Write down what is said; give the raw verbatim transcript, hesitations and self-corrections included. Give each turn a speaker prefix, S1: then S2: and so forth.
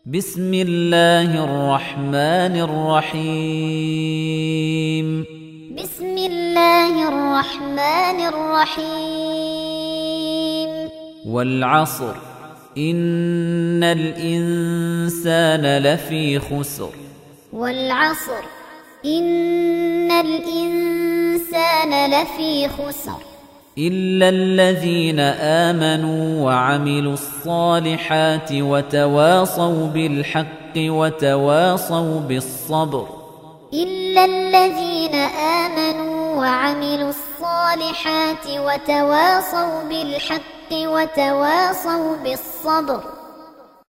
S1: بسم الله الرحمن الرحيم
S2: بسم الله الرحمن الرحيم
S1: والعصر إن الإنسان لفي خسر
S2: والعصر إن الإنسان لفي خسر
S1: إلا الذين آمنوا وعملوا الصالحات وتواصوا بالحق وتواصوا بالصبر
S2: إلا الذين آمنوا وعملوا الصالحات وتواصوا بالحق وتواصوا بالصبر